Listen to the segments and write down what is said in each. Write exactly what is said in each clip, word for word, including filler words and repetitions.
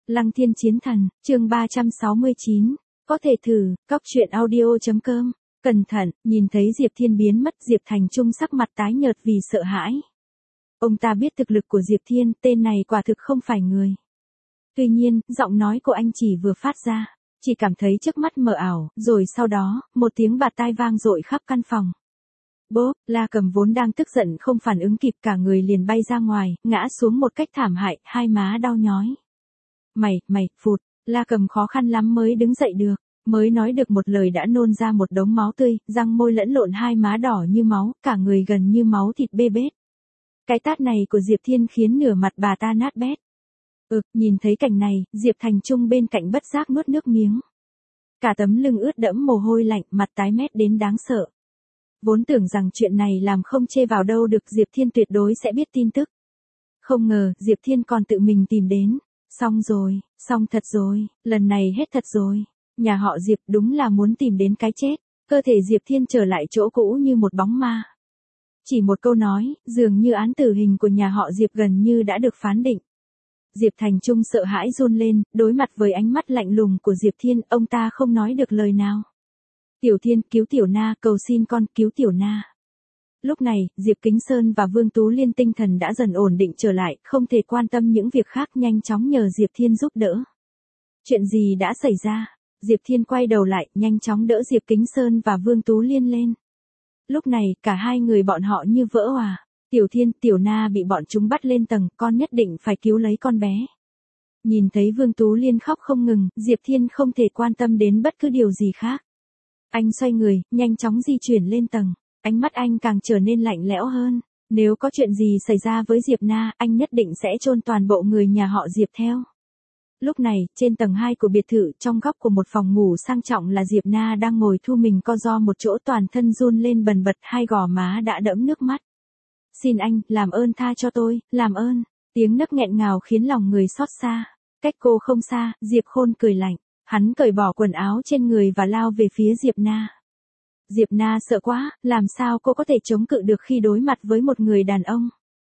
Lăng Thiên Chiến Thần, chương ba trăm sáu mươi chín, có thể thử, cóc truyện audio.com. Cẩn thận, nhìn thấy Diệp Thiên biến mất, Diệp Thành Trung sắc mặt tái nhợt vì sợ hãi. Ông ta biết thực lực của Diệp Thiên, tên này quả thực không phải người. Tuy nhiên, giọng nói của anh chỉ vừa phát ra, chỉ cảm thấy trước mắt mờ ảo, rồi sau đó, một tiếng bạt tai vang dội khắp căn phòng. Bốp, La Cầm vốn đang tức giận không phản ứng kịp, cả người liền bay ra ngoài, ngã xuống một cách thảm hại, hai má đau nhói. Mày, mày, phụt, La Cầm khó khăn lắm mới đứng dậy được, mới nói được một lời đã nôn ra một đống máu tươi, răng môi lẫn lộn, hai má đỏ như máu, cả người gần như máu thịt bê bết. Cái tát này của Diệp Thiên khiến nửa mặt bà ta nát bét. Ừ, nhìn thấy cảnh này, Diệp Thành Trung bên cạnh bất giác nuốt nước miếng. Cả tấm lưng ướt đẫm mồ hôi lạnh, mặt tái mét đến đáng sợ. Vốn tưởng rằng chuyện này làm không chê vào đâu được, Diệp Thiên tuyệt đối sẽ biết tin tức. Không ngờ, Diệp Thiên còn tự mình tìm đến. Xong rồi, xong thật rồi, lần này hết thật rồi. Nhà họ Diệp đúng là muốn tìm đến cái chết. Cơ thể Diệp Thiên trở lại chỗ cũ như một bóng ma. Chỉ một câu nói, dường như án tử hình của nhà họ Diệp gần như đã được phán định. Diệp Thành Trung sợ hãi run lên, đối mặt với ánh mắt lạnh lùng của Diệp Thiên, ông ta không nói được lời nào. Tiểu Thiên, cứu Tiểu Na, cầu xin con, cứu Tiểu Na. Lúc này, Diệp Kính Sơn và Vương Tú Liên tinh thần đã dần ổn định trở lại, không thể quan tâm những việc khác, nhanh chóng nhờ Diệp Thiên giúp đỡ. Chuyện gì đã xảy ra? Diệp Thiên quay đầu lại, nhanh chóng đỡ Diệp Kính Sơn và Vương Tú Liên lên. Lúc này, cả hai người bọn họ như vỡ òa. Tiểu Thiên, Tiểu Na bị bọn chúng bắt lên tầng, con nhất định phải cứu lấy con bé. Nhìn thấy Vương Tú Liên khóc không ngừng, Diệp Thiên không thể quan tâm đến bất cứ điều gì khác. Anh xoay người, nhanh chóng di chuyển lên tầng. Ánh mắt anh càng trở nên lạnh lẽo hơn. Nếu có chuyện gì xảy ra với Diệp Na, anh nhất định sẽ chôn toàn bộ người nhà họ Diệp theo. Lúc này, trên tầng hai của biệt thự, trong góc của một phòng ngủ sang trọng là Diệp Na đang ngồi thu mình co ro một chỗ, toàn thân run lên bần bật, hai gò má đã đẫm nước mắt. Xin anh, làm ơn tha cho tôi, làm ơn. Tiếng nấc nghẹn ngào khiến lòng người xót xa. Cách cô không xa, Diệp Khôn cười lạnh. Hắn cởi bỏ quần áo trên người và lao về phía Diệp Na. Diệp Na sợ quá, làm sao cô có thể chống cự được khi đối mặt với một người đàn ông.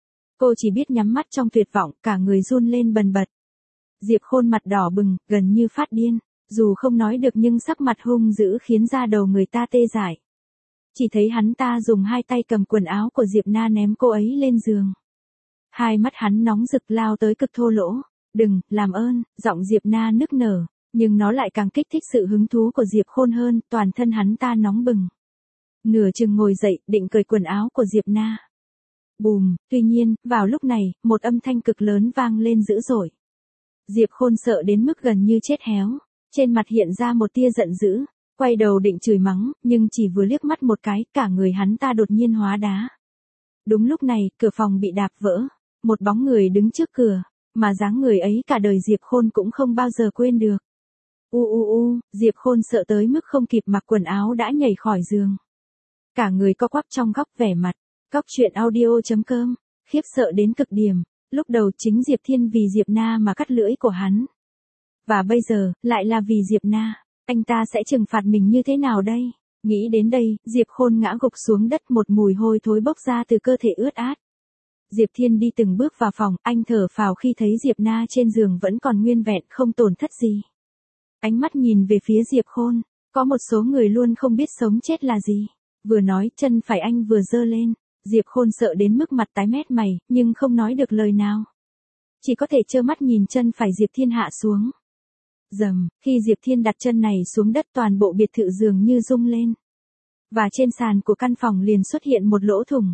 Cô chỉ biết nhắm mắt trong tuyệt vọng, cả người run lên bần bật. Diệp Khôn mặt đỏ bừng, gần như phát điên. Dù không nói được nhưng sắc mặt hung dữ khiến da đầu người ta tê dại. Chỉ thấy hắn ta dùng hai tay cầm quần áo của Diệp Na ném cô ấy lên giường. Hai mắt hắn nóng rực lao tới cực thô lỗ. Đừng, làm ơn, giọng Diệp Na nức nở. Nhưng nó lại càng kích thích sự hứng thú của Diệp Khôn hơn, toàn thân hắn ta nóng bừng. Nửa chừng ngồi dậy, định cởi quần áo của Diệp Na. Bùm, tuy nhiên, vào lúc này, một âm thanh cực lớn vang lên dữ dội. Diệp Khôn sợ đến mức gần như chết héo. Trên mặt hiện ra một tia giận dữ. Quay đầu định chửi mắng, nhưng chỉ vừa liếc mắt một cái, cả người hắn ta đột nhiên hóa đá. Đúng lúc này, cửa phòng bị đạp vỡ. Một bóng người đứng trước cửa, mà dáng người ấy cả đời Diệp Khôn cũng không bao giờ quên được. U u u, Diệp Khôn sợ tới mức không kịp mặc quần áo đã nhảy khỏi giường. Cả người co quắp trong góc, vẻ mặt. Cóc truyện audio.com, khiếp sợ đến cực điểm. Lúc đầu chính Diệp Thiên vì Diệp Na mà cắt lưỡi của hắn. Và bây giờ, lại là vì Diệp Na. Anh ta sẽ trừng phạt mình như thế nào đây? Nghĩ đến đây, Diệp Khôn ngã gục xuống đất, một mùi hôi thối bốc ra từ cơ thể ướt át. Diệp Thiên đi từng bước vào phòng, anh thở phào khi thấy Diệp Na trên giường vẫn còn nguyên vẹn, không tổn thất gì. Ánh mắt nhìn về phía Diệp Khôn, có một số người luôn không biết sống chết là gì. Vừa nói, chân phải anh vừa giơ lên. Diệp Khôn sợ đến mức mặt tái mét mày, nhưng không nói được lời nào. Chỉ có thể trơ mắt nhìn chân phải Diệp Thiên hạ xuống. Dầm, khi Diệp Thiên đặt chân này xuống đất, toàn bộ biệt thự dường như rung lên. Và trên sàn của căn phòng liền xuất hiện một lỗ thủng.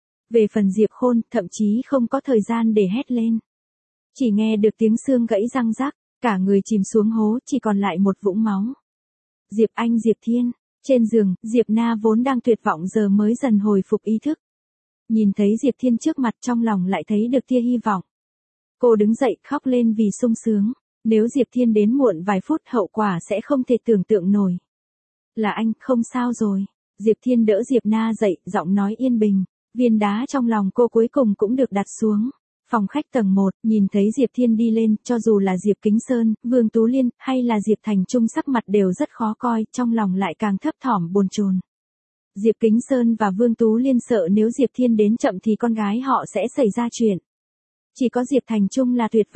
Về phần Diệp Khôn, thậm chí không có thời gian để hét lên. Chỉ nghe được tiếng xương gãy răng rắc, cả người chìm xuống hố, chỉ còn lại một vũng máu. Diệp Anh, Diệp Thiên, trên giường, Diệp Na vốn đang tuyệt vọng giờ mới dần hồi phục ý thức. Nhìn thấy Diệp Thiên trước mặt, trong lòng lại thấy được tia hy vọng. Cô đứng dậy, khóc lên vì sung sướng. Nếu Diệp Thiên đến muộn vài phút, hậu quả sẽ không thể tưởng tượng nổi. Là anh, không sao rồi. Diệp Thiên đỡ Diệp Na dậy, giọng nói yên bình. Viên đá trong lòng cô cuối cùng cũng được đặt xuống. Phòng khách tầng một, nhìn thấy Diệp Thiên đi lên, cho dù là Diệp Kính Sơn, Vương Tú Liên, hay là Diệp Thành Trung sắc mặt đều rất khó coi, trong lòng lại càng thấp thỏm bồn chồn. Diệp Kính Sơn và Vương Tú Liên sợ nếu Diệp Thiên đến chậm thì con gái họ sẽ xảy ra chuyện. Chỉ có Diệp Thành Trung là tuyệt vọng.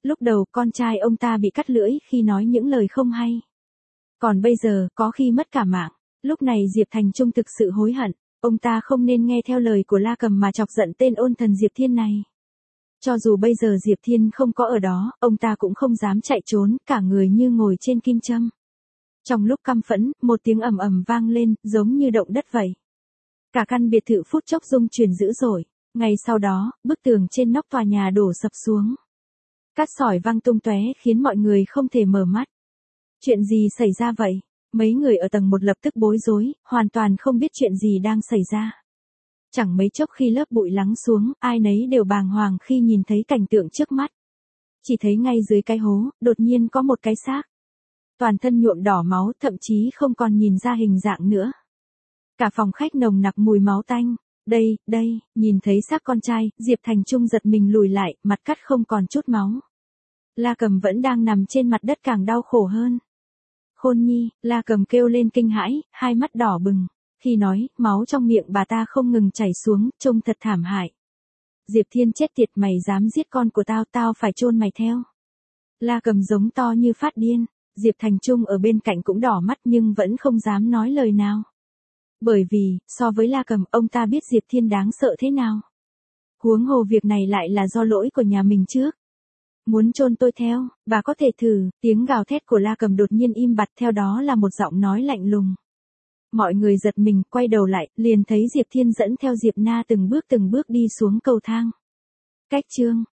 Lúc đầu con trai ông ta bị cắt lưỡi khi nói những lời không hay. Còn bây giờ có khi mất cả mạng. Lúc này Diệp Thành Trung thực sự hối hận. Ông ta không nên nghe theo lời của La Cầm mà chọc giận tên ôn thần Diệp Thiên này. Cho dù bây giờ Diệp Thiên không có ở đó, ông ta cũng không dám chạy trốn, cả người như ngồi trên kim châm. Trong lúc căm phẫn, một tiếng ầm ầm vang lên, giống như động đất vậy. Cả căn biệt thự phút chốc rung chuyển dữ dội. Ngay sau đó, bức tường trên nóc tòa nhà đổ sập xuống. Cát sỏi văng tung tóe khiến mọi người không thể mở mắt. Chuyện gì xảy ra vậy? Mấy người ở tầng một lập tức bối rối, hoàn toàn không biết chuyện gì đang xảy ra. Chẳng mấy chốc khi lớp bụi lắng xuống, ai nấy đều bàng hoàng khi nhìn thấy cảnh tượng trước mắt. Chỉ thấy ngay dưới cái hố, đột nhiên có một cái xác. Toàn thân nhuộm đỏ máu, thậm chí không còn nhìn ra hình dạng nữa. Cả phòng khách nồng nặc mùi máu tanh. Đây, đây, nhìn thấy xác con trai, Diệp Thành Trung giật mình lùi lại, mặt cắt không còn chút máu. La Cầm vẫn đang nằm trên mặt đất càng đau khổ hơn. Khôn nhi, La Cầm kêu lên kinh hãi, hai mắt đỏ bừng. Khi nói, máu trong miệng bà ta không ngừng chảy xuống, trông thật thảm hại. Diệp Thiên chết tiệt, mày dám giết con của tao, tao phải chôn mày theo. La Cầm giống to như phát điên. Diệp Thành Trung ở bên cạnh cũng đỏ mắt nhưng vẫn không dám nói lời nào. Bởi vì, so với La Cầm, ông ta biết Diệp Thiên đáng sợ thế nào. Huống hồ việc này lại là do lỗi của nhà mình trước. Muốn chôn tôi theo, bà có thể thử. Tiếng gào thét của La Cầm đột nhiên im bặt, theo đó là một giọng nói lạnh lùng. Mọi người giật mình, quay đầu lại, liền thấy Diệp Thiên dẫn theo Diệp Na từng bước từng bước đi xuống cầu thang. Cách chương